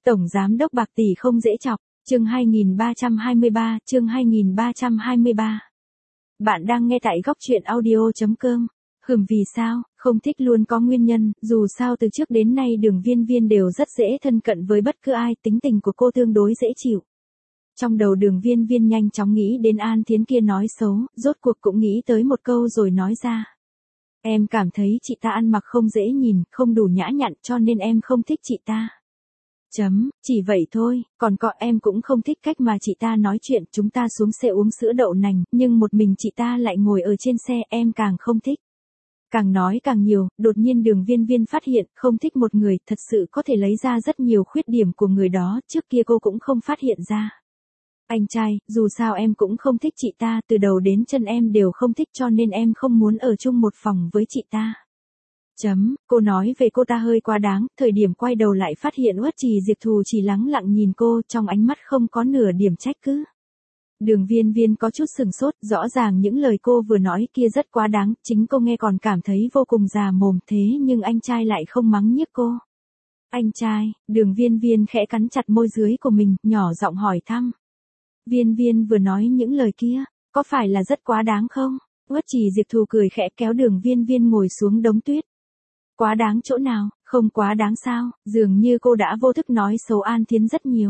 Tổng giám đốc bạc tỷ không dễ chọc, chương 2323. Bạn đang nghe tại góc truyện audio.com. Vì sao, không thích luôn có nguyên nhân, dù sao từ trước đến nay Đường Viên Viên đều rất dễ thân cận với bất cứ ai, tính tình của cô tương đối dễ chịu. Trong đầu Đường Viên Viên nhanh chóng nghĩ đến An Thiến kia nói xấu, rốt cuộc cũng nghĩ tới một câu rồi nói ra. Em cảm thấy chị ta ăn mặc không dễ nhìn, không đủ nhã nhặn cho nên em không thích chị ta. Chỉ vậy thôi, còn em cũng không thích cách mà chị ta nói chuyện, chúng ta xuống xe uống sữa đậu nành, nhưng một mình chị ta lại ngồi ở trên xe, em càng không thích. Càng nói càng nhiều, đột nhiên Đường Viên Viên phát hiện, không thích một người, thật sự có thể lấy ra rất nhiều khuyết điểm của người đó, trước kia cô cũng không phát hiện ra. Anh trai, dù sao em cũng không thích chị ta, từ đầu đến chân em đều không thích cho nên em không muốn ở chung một phòng với chị ta. Cô nói về cô ta hơi quá đáng, thời điểm quay đầu lại phát hiện Uất Trì Diệp Thù chỉ lắng lặng nhìn cô, trong ánh mắt không có nửa điểm trách cứ. Đường Viên Viên có chút sừng sốt, rõ ràng những lời cô vừa nói kia rất quá đáng, chính cô nghe còn cảm thấy vô cùng già mồm, thế nhưng anh trai lại không mắng nhiếc cô. Anh trai, Đường Viên Viên khẽ cắn chặt môi dưới của mình, nhỏ giọng hỏi thăm. Viên Viên vừa nói những lời kia, có phải là rất quá đáng không? Uất Trì Diệp Thù cười khẽ kéo Đường Viên Viên ngồi xuống đống tuyết. Quá đáng chỗ nào, không quá đáng sao, dường như cô đã vô thức nói xấu An Thiến rất nhiều.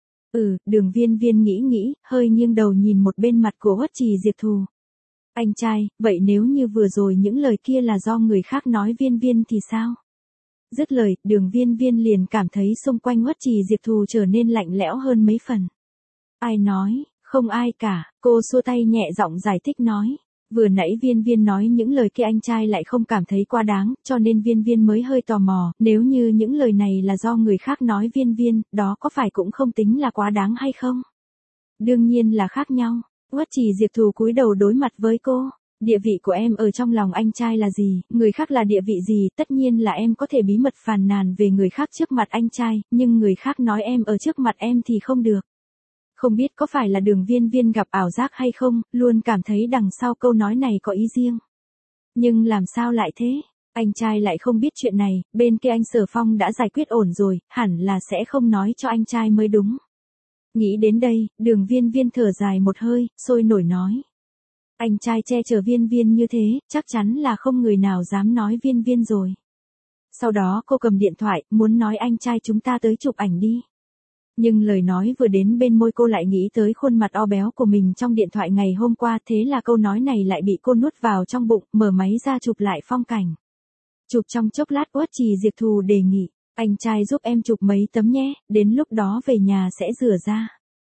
Đường Viên Viên nghĩ, hơi nghiêng đầu nhìn một bên mặt của Uất Trì Diệp Thù. Anh trai, vậy nếu như vừa rồi những lời kia là do người khác nói Viên Viên thì sao? Dứt lời, Đường Viên Viên liền cảm thấy xung quanh Uất Trì Diệp Thù trở nên lạnh lẽo hơn mấy phần. Ai nói, không ai cả, cô xua tay nhẹ giọng giải thích nói. Vừa nãy Viên Viên nói những lời kia anh trai lại không cảm thấy quá đáng, cho nên Viên Viên mới hơi tò mò, nếu như những lời này là do người khác nói Viên Viên, đó có phải cũng không tính là quá đáng hay không? Đương nhiên là khác nhau. Uất Trì Diệp Thù cúi đầu đối mặt với cô. Địa vị của em ở trong lòng anh trai là gì, người khác là địa vị gì, tất nhiên là em có thể bí mật phàn nàn về người khác trước mặt anh trai, nhưng người khác nói em ở trước mặt em thì không được. Không biết có phải là Đường Viên Viên gặp ảo giác hay không, luôn cảm thấy đằng sau câu nói này có ý riêng. Nhưng làm sao lại thế? Anh trai lại không biết chuyện này, bên kia anh Sở Phong đã giải quyết ổn rồi, hẳn là sẽ không nói cho anh trai mới đúng. Nghĩ đến đây, Đường Viên Viên thở dài một hơi, sôi nổi nói. Anh trai che chở Viên Viên như thế, chắc chắn là không người nào dám nói Viên Viên rồi. Sau đó cô cầm điện thoại, muốn nói anh trai chúng ta tới chụp ảnh đi. Nhưng lời nói vừa đến bên môi cô lại nghĩ tới khuôn mặt o béo của mình trong điện thoại ngày hôm qua, thế là câu nói này lại bị cô nuốt vào trong bụng, mở máy ra chụp lại phong cảnh. Chụp trong chốc lát Uất Trì Diệp Thù đề nghị, anh trai giúp em chụp mấy tấm nhé, đến lúc đó về nhà sẽ rửa ra.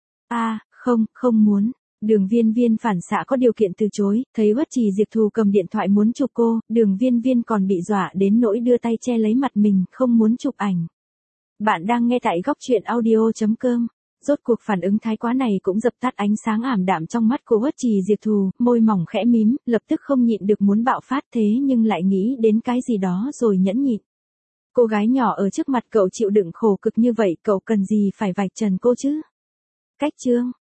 Không muốn. Đường Viên Viên phản xạ có điều kiện từ chối, thấy Uất Trì Diệp Thù cầm điện thoại muốn chụp cô, Đường Viên Viên còn bị dọa đến nỗi đưa tay che lấy mặt mình, không muốn chụp ảnh. Bạn đang nghe tại góc truyện audio.com. Rốt cuộc phản ứng thái quá này cũng dập tắt ánh sáng ảm đạm trong mắt của Uất Trì Diệp Thù, môi mỏng khẽ mím, lập tức không nhịn được muốn bạo phát, thế nhưng lại nghĩ đến cái gì đó rồi nhẫn nhịn. Cô gái nhỏ ở trước mặt cậu chịu đựng khổ cực như vậy, cậu cần gì phải vạch trần cô chứ? Cách chương.